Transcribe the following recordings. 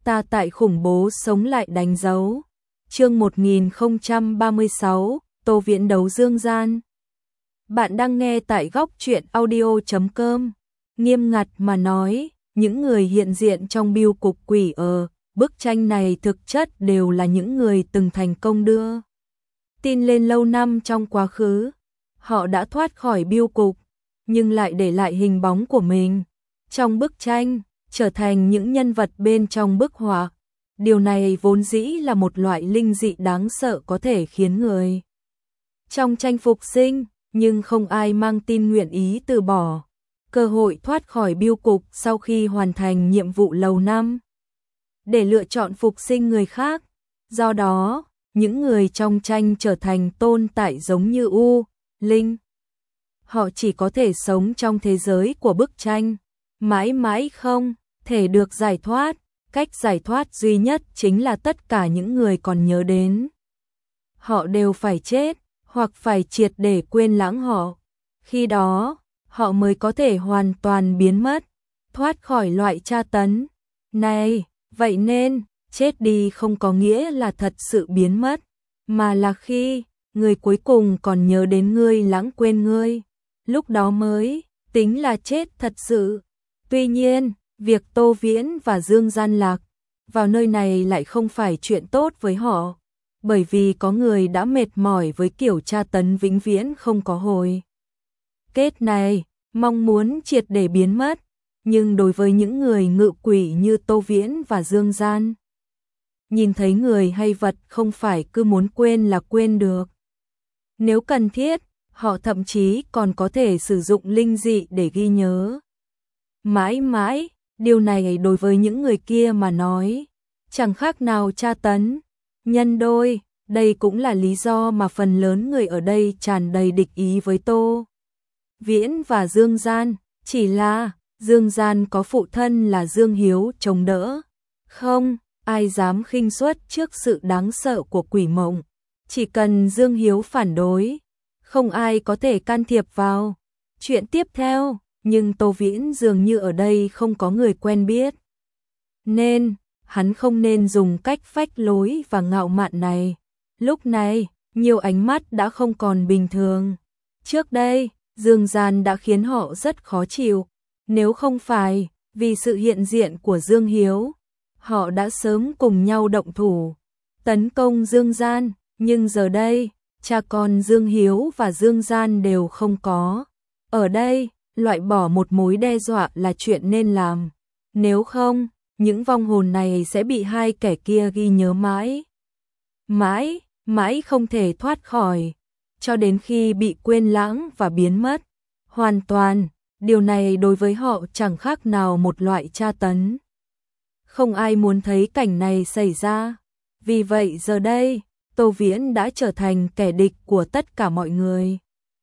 ta tại khủng bố sống lại đánh dấu. Chương 1036, Tô Viễn đấu Dương Gian. Bạn đang nghe tại góc truyện audio.com. Nghiêm ngặt mà nói, những người hiện diện trong biêu cục quỷ ở bức tranh này thực chất đều là những người từng thành công đưa tin lên lâu năm trong quá khứ. Họ đã thoát khỏi biêu cục, nhưng lại để lại hình bóng của mình trong bức tranh, trở thành những nhân vật bên trong bức họa. Điều này vốn dĩ là một loại linh dị đáng sợ có thể khiến người trong tranh phục sinh, nhưng không ai mang tin nguyện ý từ bỏ cơ hội thoát khỏi biêu cục sau khi hoàn thành nhiệm vụ lâu năm để lựa chọn phục sinh người khác. Do đó, những người trong tranh trở thành tồn tại giống như U, Linh. Họ chỉ có thể sống trong thế giới của bức tranh, mãi mãi không thể được giải thoát. Cách giải thoát duy nhất chính là tất cả những người còn nhớ đến họ đều phải chết, hoặc phải triệt để quên lãng họ. Khi đó, họ mới có thể hoàn toàn biến mất, thoát khỏi loại tra tấn này. Vậy nên, chết đi không có nghĩa là thật sự biến mất, mà là khi người cuối cùng còn nhớ đến ngươi lãng quên ngươi, lúc đó mới tính là chết thật sự. Tuy nhiên, việc Tô Viễn và Dương Gian lạc vào nơi này lại không phải chuyện tốt với họ, bởi vì có người đã mệt mỏi với kiểu tra tấn vĩnh viễn không có hồi kết này, mong muốn triệt để biến mất. Nhưng đối với những người ngự quỷ như Tô Viễn và Dương Gian, nhìn thấy người hay vật không phải cứ muốn quên là quên được. Nếu cần thiết, họ thậm chí còn có thể sử dụng linh dị để ghi nhớ mãi mãi. Điều này đối với những người kia mà nói chẳng khác nào tra tấn nhân đôi. Đây cũng là lý do mà phần lớn người ở đây tràn đầy địch ý với Tô Viễn và Dương Gian. Chỉ là Dương Gian có phụ thân là Dương Hiếu chống đỡ, không ai dám khinh suất trước sự đáng sợ của quỷ mộng. Chỉ cần Dương Hiếu phản đối, không ai có thể can thiệp vào chuyện tiếp theo. Nhưng Tô Viễn dường như ở đây không có người quen biết, nên hắn không nên dùng cách phách lối và ngạo mạn này. Lúc này, nhiều ánh mắt đã không còn bình thường. Trước đây, Dương Gian đã khiến họ rất khó chịu. Nếu không phải vì sự hiện diện của Dương Hiếu, họ đã sớm cùng nhau động thủ tấn công Dương Gian. Nhưng giờ đây, cha con Dương Hiếu và Dương Gian đều không có ở đây. Loại bỏ một mối đe dọa là chuyện nên làm. Nếu không, những vong hồn này sẽ bị hai kẻ kia ghi nhớ mãi. Mãi, mãi không thể thoát khỏi, cho đến khi bị quên lãng và biến mất hoàn toàn. Điều này đối với họ chẳng khác nào một loại tra tấn. Không ai muốn thấy cảnh này xảy ra. Vì vậy giờ đây, Tô Viễn đã trở thành kẻ địch của tất cả mọi người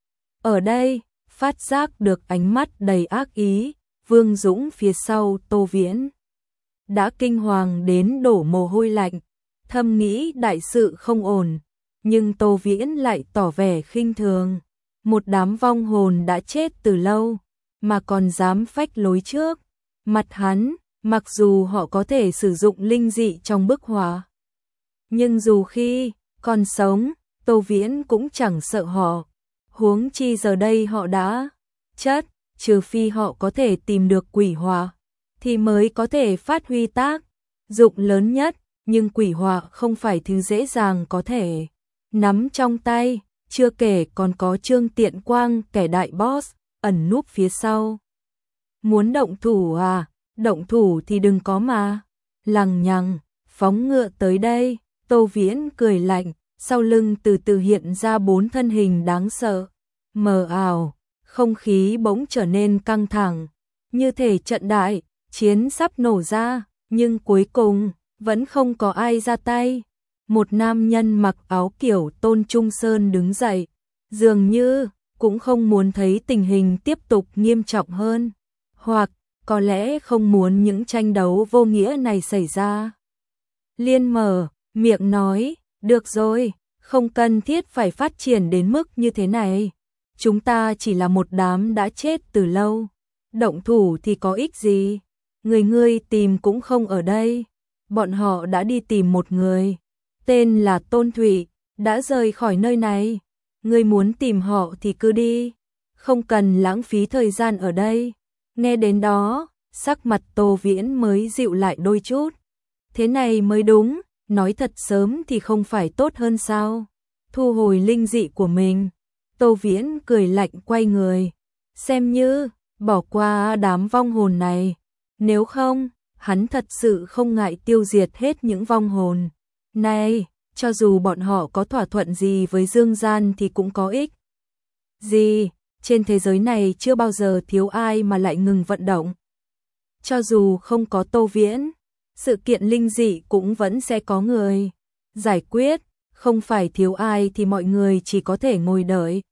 ở đây. Phát giác được ánh mắt đầy ác ý, Vương Dũng phía sau Tô Viễn đã kinh hoàng đến đổ mồ hôi lạnh, thầm nghĩ đại sự không ổn. Nhưng Tô Viễn lại tỏ vẻ khinh thường. Một đám vong hồn đã chết từ lâu mà còn dám phách lối trước mặt hắn. Mặc dù họ có thể sử dụng linh dị trong bức họa, nhưng dù khi còn sống, Tô Viễn cũng chẳng sợ họ. Huống chi giờ đây họ đã chết, trừ phi họ có thể tìm được quỷ họa thì mới có thể phát huy tác dụng lớn nhất. Nhưng quỷ họa không phải thứ dễ dàng có thể nắm trong tay, chưa kể còn có Trương Tiện Quang, kẻ đại boss ẩn núp phía sau. Muốn động thủ à? Động thủ thì đừng có mà lằng nhằng phóng ngựa tới đây. Tô Viễn cười lạnh, sau lưng từ từ hiện ra 4 thân hình đáng sợ, mờ ảo. Không khí bỗng trở nên căng thẳng, như thể trận đại chiến sắp nổ ra. Nhưng cuối cùng vẫn không có ai ra tay. Một nam nhân mặc áo kiểu Tôn Trung Sơn đứng dậy, dường như cũng không muốn thấy tình hình tiếp tục nghiêm trọng hơn, hoặc có lẽ không muốn những tranh đấu vô nghĩa này xảy ra. Liên mở miệng nói, được rồi, không cần thiết phải phát triển đến mức như thế này. Chúng ta chỉ là một đám đã chết từ lâu, động thủ thì có ích gì? Người ngươi tìm cũng không ở đây. bọn họ đã đi tìm một người, tên là Tôn Thụy, đã rời khỏi nơi này. Ngươi muốn tìm họ thì cứ đi, không cần lãng phí thời gian ở đây. Nghe đến đó, sắc mặt Tô Viễn mới dịu lại đôi chút. Thế này mới đúng, nói thật sớm thì không phải tốt hơn sao? Thu hồi linh dị của mình, Tô Viễn cười lạnh quay người, xem như bỏ qua đám vong hồn này, nếu không, hắn thật sự không ngại tiêu diệt hết những vong hồn này, cho dù bọn họ có thỏa thuận gì với Dương Gian thì cũng có ích gì, trên thế giới này chưa bao giờ thiếu ai mà lại ngừng vận động. Cho dù không có Tô Viễn, sự kiện linh dị cũng vẫn sẽ có người giải quyết, không phải thiếu ai thì mọi người chỉ có thể ngồi đợi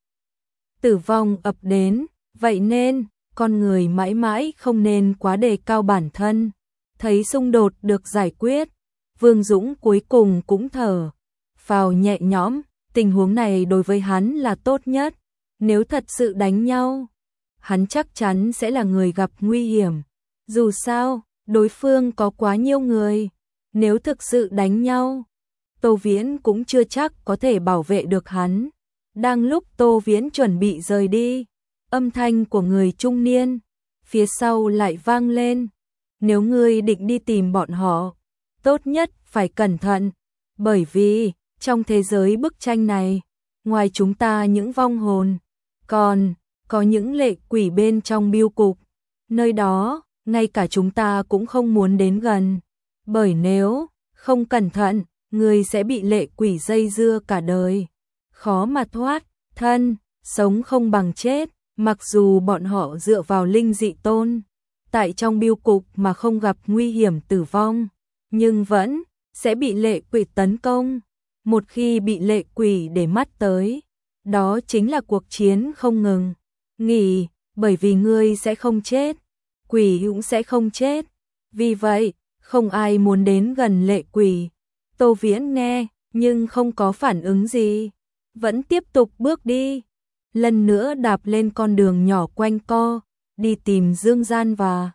tử vong ập đến, vậy nên con người mãi mãi không nên quá đề cao bản thân. Thấy xung đột được giải quyết, Vương Dũng cuối cùng cũng thở phào nhẹ nhõm, tình huống này đối với hắn là tốt nhất. Nếu thật sự đánh nhau, hắn chắc chắn sẽ là người gặp nguy hiểm. Dù sao, đối phương có quá nhiều người, nếu thực sự đánh nhau, Tô Viễn cũng chưa chắc có thể bảo vệ được hắn. Đang lúc Tô Viễn chuẩn bị rời đi, âm thanh của người trung niên phía sau lại vang lên. Nếu ngươi định đi tìm bọn họ, tốt nhất phải cẩn thận, bởi vì trong thế giới bức tranh này, ngoài chúng ta những vong hồn, còn có những lệ quỷ bên trong bưu cục. Nơi đó, ngay cả chúng ta cũng không muốn đến gần, bởi nếu không cẩn thận, ngươi sẽ bị lệ quỷ dây dưa cả đời, khó mà thoát thân, sống không bằng chết. Mặc dù bọn họ dựa vào linh dị tôn tại trong bưu cục mà không gặp nguy hiểm tử vong, nhưng vẫn sẽ bị lệ quỷ tấn công. Một khi bị lệ quỷ để mắt tới, đó chính là cuộc chiến không ngừng nghỉ, bởi vì ngươi sẽ không chết, quỷ cũng sẽ không chết. Vì vậy, không ai muốn đến gần lệ quỷ. Tô Viễn nghe, nhưng không có phản ứng gì, vẫn tiếp tục bước đi. Lần nữa đạp lên con đường nhỏ quanh co, đi tìm Dương Gian và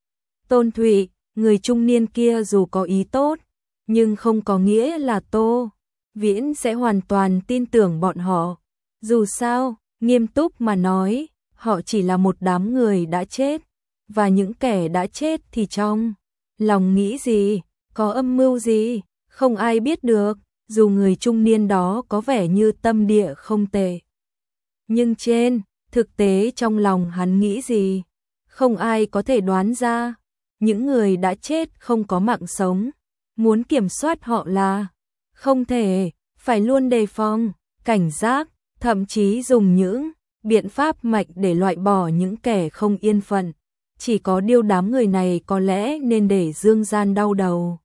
Tôn Thụy. Người trung niên kia dù có ý tốt, nhưng không có nghĩa là Tô Viễn sẽ hoàn toàn tin tưởng bọn họ. Dù sao, nghiêm túc mà nói, họ chỉ là một đám người đã chết, và những kẻ đã chết thì trong lòng nghĩ gì, có âm mưu gì, không ai biết được. Dù người trung niên đó có vẻ như tâm địa không tệ, nhưng trên thực tế trong lòng hắn nghĩ gì, không ai có thể đoán ra. Những người đã chết không có mạng sống, muốn kiểm soát họ là không thể, phải luôn đề phòng, cảnh giác, thậm chí dùng những biện pháp mạnh để loại bỏ những kẻ không yên phận. Chỉ có điều đám người này có lẽ nên để Dương Gian đau đầu.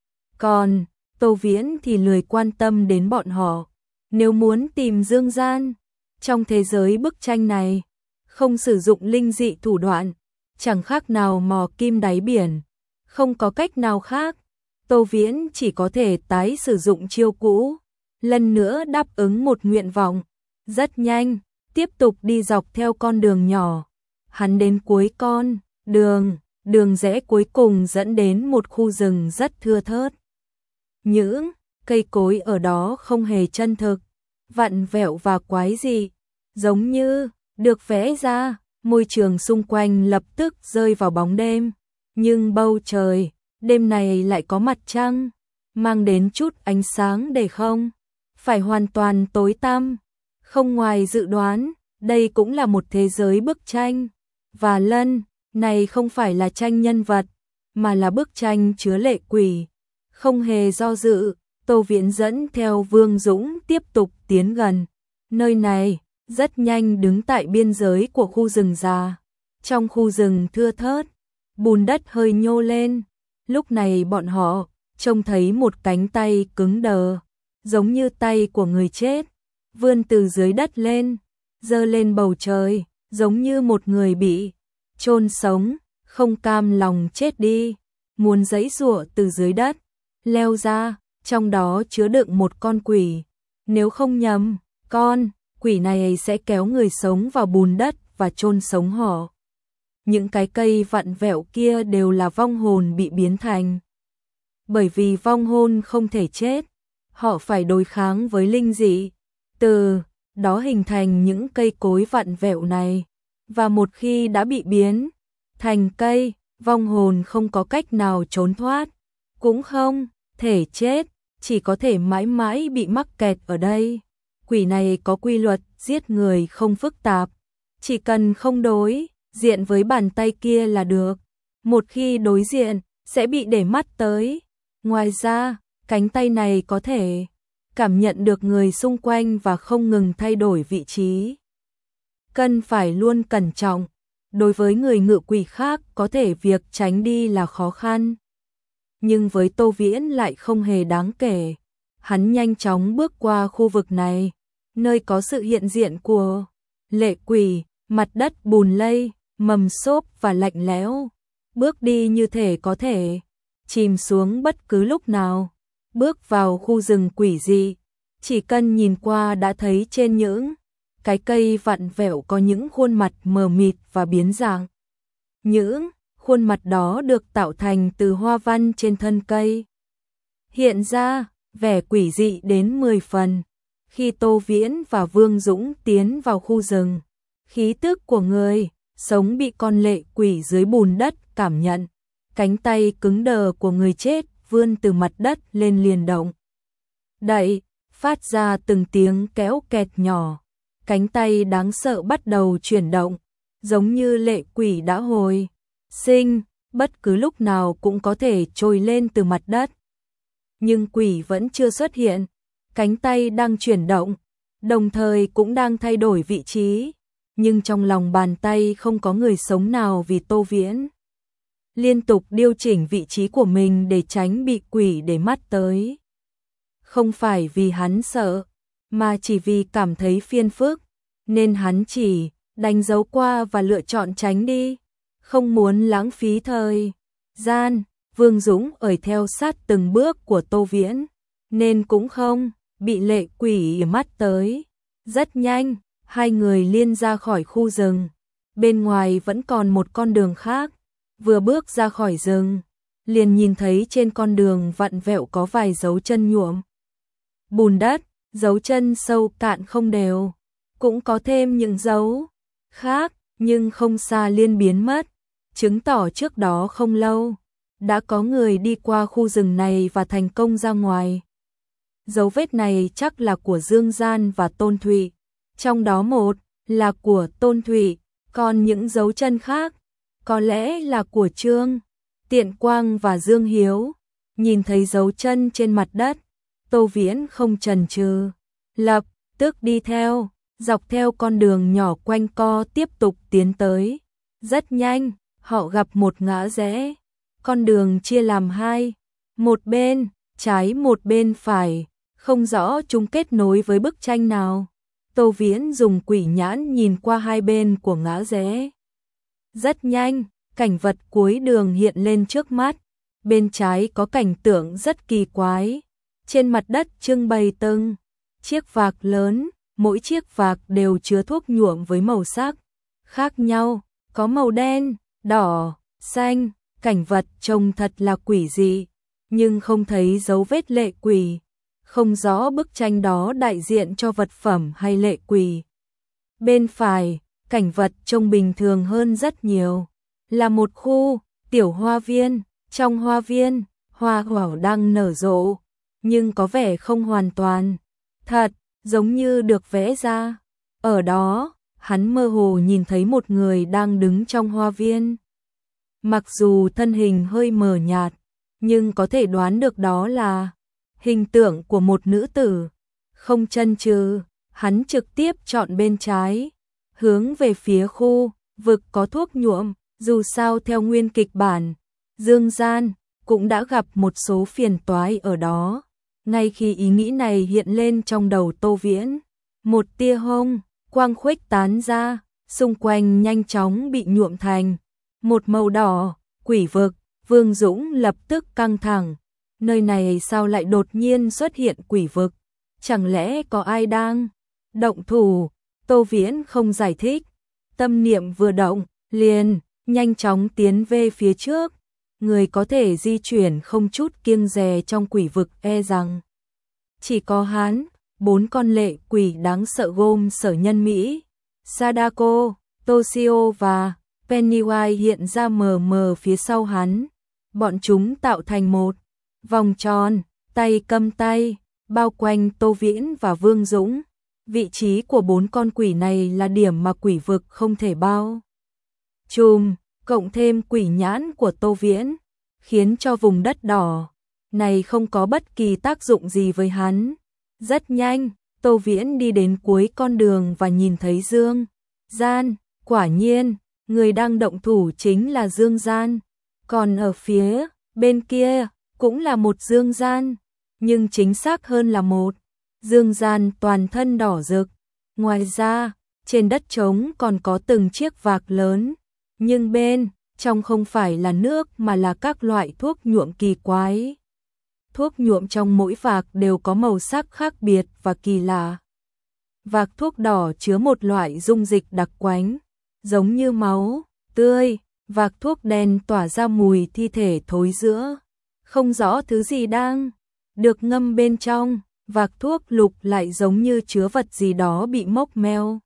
Còn Tô Viễn thì lười quan tâm đến bọn họ. Nếu muốn tìm Dương Gian, trong thế giới bức tranh này, không sử dụng linh dị thủ đoạn, chẳng khác nào mò kim đáy biển. Không có cách nào khác, Tô Viễn chỉ có thể tái sử dụng chiêu cũ, lần nữa đáp ứng một nguyện vọng. Rất nhanh, tiếp tục đi dọc theo con đường nhỏ. Hắn đến cuối con đường rẽ cuối cùng dẫn đến một khu rừng rất thưa thớt. Những cây cối ở đó không hề chân thực, vặn vẹo và quái dị, giống như được vẽ ra. Môi trường xung quanh lập tức rơi vào bóng đêm, nhưng bầu trời đêm này lại có mặt trăng, mang đến chút ánh sáng để không phải hoàn toàn tối tăm. Không ngoài dự đoán, đây cũng là một thế giới bức tranh, và lần này không phải là tranh nhân vật, mà là bức tranh chứa lệ quỷ. Không hề do dự, Tô Viễn dẫn theo Vương Dũng tiếp tục tiến gần. Nơi này rất nhanh đứng tại biên giới của khu rừng già. Trong khu rừng thưa thớt, bùn đất hơi nhô lên. Lúc này bọn họ trông thấy một cánh tay cứng đờ, giống như tay của người chết, vươn từ dưới đất lên, giơ lên bầu trời, giống như một người bị chôn sống, không cam lòng chết đi, muốn giãy giụa từ dưới đất leo ra, trong đó chứa đựng một con quỷ. Nếu không nhầm, con quỷ này sẽ kéo người sống vào bùn đất và chôn sống họ. Những cái cây vặn vẹo kia đều là vong hồn bị biến thành bởi vì vong hồn không thể chết, họ phải đối kháng với linh dị, từ đó hình thành những cây cối vặn vẹo này, và một khi đã bị biến thành cây, vong hồn không có cách nào trốn thoát, cũng không thể chết, chỉ có thể mãi mãi bị mắc kẹt ở đây. Quỷ này có quy luật giết người không phức tạp, chỉ cần không đối diện với bàn tay kia là được. Một khi đối diện, sẽ bị để mắt tới. Ngoài ra, cánh tay này có thể cảm nhận được người xung quanh và không ngừng thay đổi vị trí. Cần phải luôn cẩn trọng. Đối với người ngự quỷ khác có thể việc tránh đi là khó khăn. Nhưng với Tô Viễn lại không hề đáng kể. Hắn nhanh chóng bước qua khu vực này, nơi có sự hiện diện của lệ quỷ, mặt đất bùn lây, mầm xốp và lạnh lẽo. Bước đi như thể có thể chìm xuống bất cứ lúc nào. Bước vào khu rừng quỷ dị, chỉ cần nhìn qua đã thấy trên những cái cây vặn vẹo có những khuôn mặt mờ mịt và biến dạng. Những khuôn mặt đó được tạo thành từ hoa văn trên thân cây. Hiện ra, vẻ quỷ dị đến 10 phần. Khi Tô Viễn và Vương Dũng tiến vào khu rừng, khí tức của người sống bị con lệ quỷ dưới bùn đất cảm nhận. Cánh tay cứng đờ của người chết vươn từ mặt đất lên liền động. Đậy, phát ra từng tiếng kéo kẹt nhỏ. Cánh tay đáng sợ bắt đầu chuyển động, giống như lệ quỷ đã hồi sinh, bất cứ lúc nào cũng có thể trồi lên từ mặt đất. Nhưng quỷ vẫn chưa xuất hiện, cánh tay đang chuyển động, đồng thời cũng đang thay đổi vị trí, nhưng trong lòng bàn tay không có người sống nào vì Tô Viễn liên tục điều chỉnh vị trí của mình để tránh bị quỷ để mắt tới. Không phải vì hắn sợ, mà chỉ vì cảm thấy phiền phức, nên hắn chỉ đánh dấu qua và lựa chọn tránh đi, không muốn lãng phí thời gian. Vương Dũng ởi theo sát từng bước của Tô Viễn, nên cũng không bị lệ quỷ mắt tới. Rất nhanh, hai người liên ra khỏi khu rừng. Bên ngoài vẫn còn một con đường khác. Vừa bước ra khỏi rừng, liền nhìn thấy trên con đường vặn vẹo có vài dấu chân nhuộm bùn đất, dấu chân sâu cạn không đều. Cũng có thêm những dấu khác, nhưng không xa liên biến mất, chứng tỏ trước đó không lâu đã có người đi qua khu rừng này và thành công ra ngoài. Dấu vết này chắc là của Dương Gian và Tôn Thụy, trong đó một là của Tôn Thụy, còn những dấu chân khác có lẽ là của Trương Tiện Quang và Dương Hiếu. Nhìn thấy dấu chân trên mặt đất, Tô Viễn không chần chừ, lập tức đi theo, dọc theo con đường nhỏ quanh co tiếp tục tiến tới. Rất nhanh, họ gặp một ngã rẽ. Con đường chia làm hai, một bên trái một bên phải, không rõ chúng kết nối với bức tranh nào. Tô Viễn dùng quỷ nhãn nhìn qua hai bên của ngã rẽ. Rất nhanh, cảnh vật cuối đường hiện lên trước mắt. Bên trái có cảnh tượng rất kỳ quái. Trên mặt đất trưng bày từng chiếc vạc lớn, mỗi chiếc vạc đều chứa thuốc nhuộm với màu sắc khác nhau, có màu đen, đỏ, xanh. Cảnh vật trông thật là quỷ dị, nhưng không thấy dấu vết lệ quỷ. Không rõ bức tranh đó đại diện cho vật phẩm hay lệ quỷ. Bên phải, cảnh vật trông bình thường hơn rất nhiều. Là một khu tiểu hoa viên. Trong hoa viên, hoa hỏa đang nở rộ, nhưng có vẻ không hoàn toàn thật, giống như được vẽ ra. Ở đó, hắn mơ hồ nhìn thấy một người đang đứng trong hoa viên. Mặc dù thân hình hơi mờ nhạt, nhưng có thể đoán được đó là hình tượng của một nữ tử. Không chần chừ, hắn trực tiếp chọn bên trái, hướng về phía khu vực có thuốc nhuộm. Dù sao theo nguyên kịch bản, Dương Gian cũng đã gặp một số phiền toái ở đó. Ngay khi ý nghĩ này hiện lên trong đầu Tô Viễn, một tia hồng quang khuếch tán ra, xung quanh nhanh chóng bị nhuộm thành một màu đỏ. Quỷ vực. Vương Dũng lập tức căng thẳng. Nơi này sao lại đột nhiên xuất hiện quỷ vực? Chẳng lẽ có ai đang động thủ? Tô Viễn không giải thích. Tâm niệm vừa động, liền nhanh chóng tiến về phía trước. người có thể di chuyển không chút kiêng dè trong quỷ vực e rằng chỉ có hắn. 4 con lệ quỷ đáng sợ gồm Sở Nhân Mỹ, Sadako, Toshio và Pennywise hiện ra mờ mờ phía sau hắn. Bọn chúng tạo thành một vòng tròn, tay cầm tay, bao quanh Tô Viễn và Vương Dũng. Vị trí của 4 con quỷ này là điểm mà quỷ vực không thể bao trùm, cộng thêm quỷ nhãn của Tô Viễn, khiến cho vùng đất đỏ này không có bất kỳ tác dụng gì với hắn. Rất nhanh, Tô Viễn đi đến cuối con đường và nhìn thấy Dương Gian. Quả nhiên, người đang động thủ chính là Dương Gian. Còn ở phía bên kia cũng là một Dương Gian, nhưng chính xác hơn là một Dương Gian toàn thân đỏ rực. Ngoài ra, trên đất trống còn có từng chiếc vạc lớn, nhưng bên trong không phải là nước mà là các loại thuốc nhuộm kỳ quái. Thuốc nhuộm trong mỗi vạc đều có màu sắc khác biệt và kỳ lạ. Vạc thuốc đỏ chứa một loại dung dịch đặc quánh, giống như máu tươi. Vạc thuốc đen tỏa ra mùi thi thể thối rữa, không rõ thứ gì đang được ngâm bên trong. Vạc thuốc lục lại giống như chứa vật gì đó bị mốc meo,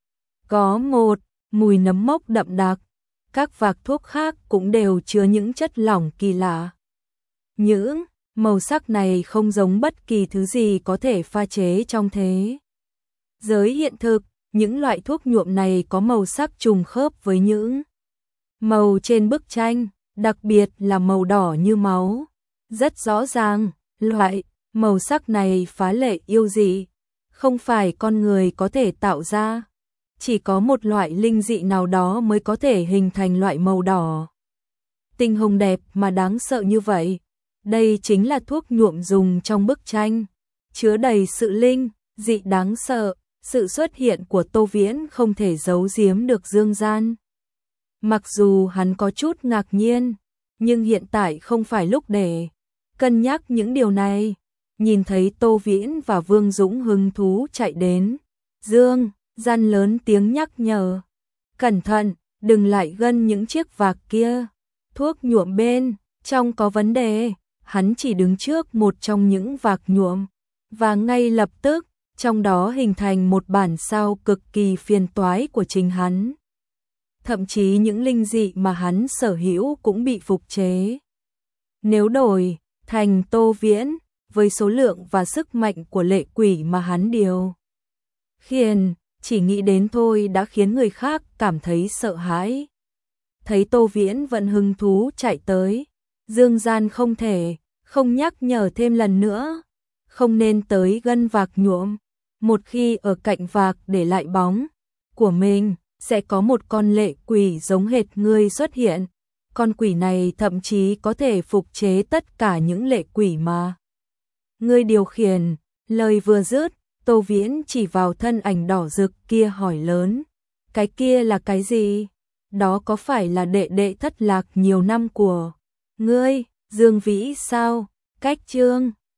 có một mùi nấm mốc đậm đặc. Các vạc thuốc khác cũng đều chứa những chất lỏng kỳ lạ. Những màu sắc này không giống bất kỳ thứ gì có thể pha chế trong thế giới hiện thực. Những loại thuốc nhuộm này có màu sắc trùng khớp với những màu trên bức tranh, đặc biệt là màu đỏ như máu. Rất rõ ràng, loại màu sắc này phá lệ yêu dị, không phải con người có thể tạo ra. Chỉ có một loại linh dị nào đó mới có thể hình thành loại màu đỏ tinh hồng đẹp mà đáng sợ như vậy. Đây chính là thuốc nhuộm dùng trong bức tranh, chứa đầy sự linh dị đáng sợ. Sự xuất hiện của Tô Viễn không thể giấu giếm được Dương Gian. Mặc dù hắn có chút ngạc nhiên, nhưng hiện tại không phải lúc để cân nhắc những điều này. Nhìn thấy Tô Viễn và Vương Dũng hứng thú chạy đến, Dương Gian lớn tiếng nhắc nhở. Cẩn thận, đừng lại gân những chiếc vạc kia. Thuốc nhuộm bên trong có vấn đề. Hắn chỉ đứng trước một trong những vạc nhuộm, và ngay lập tức, trong đó hình thành một bản sao cực kỳ phiền toái của chính hắn. Thậm chí những linh dị mà hắn sở hữu cũng bị phục chế. Nếu đổi thành Tô Viễn, với số lượng và sức mạnh của lệ quỷ mà hắn điều khiển, chỉ nghĩ đến thôi đã khiến người khác cảm thấy sợ hãi. Thấy Tô Viễn vẫn hứng thú chạy tới, Dương Gian không thể không nhắc nhở thêm lần nữa. Không nên tới gần vạc nhuộm. Một khi ở cạnh vạc để lại bóng của mình, sẽ có một con lệ quỷ giống hệt ngươi xuất hiện. Con quỷ này thậm chí có thể phục chế tất cả những lệ quỷ mà ngươi điều khiển. Lời vừa dứt, Tô Viễn chỉ vào thân ảnh đỏ rực kia hỏi lớn. Cái kia là cái gì? Đó có phải là đệ đệ thất lạc nhiều năm của ngươi, Dương Vĩ sao? Cách chương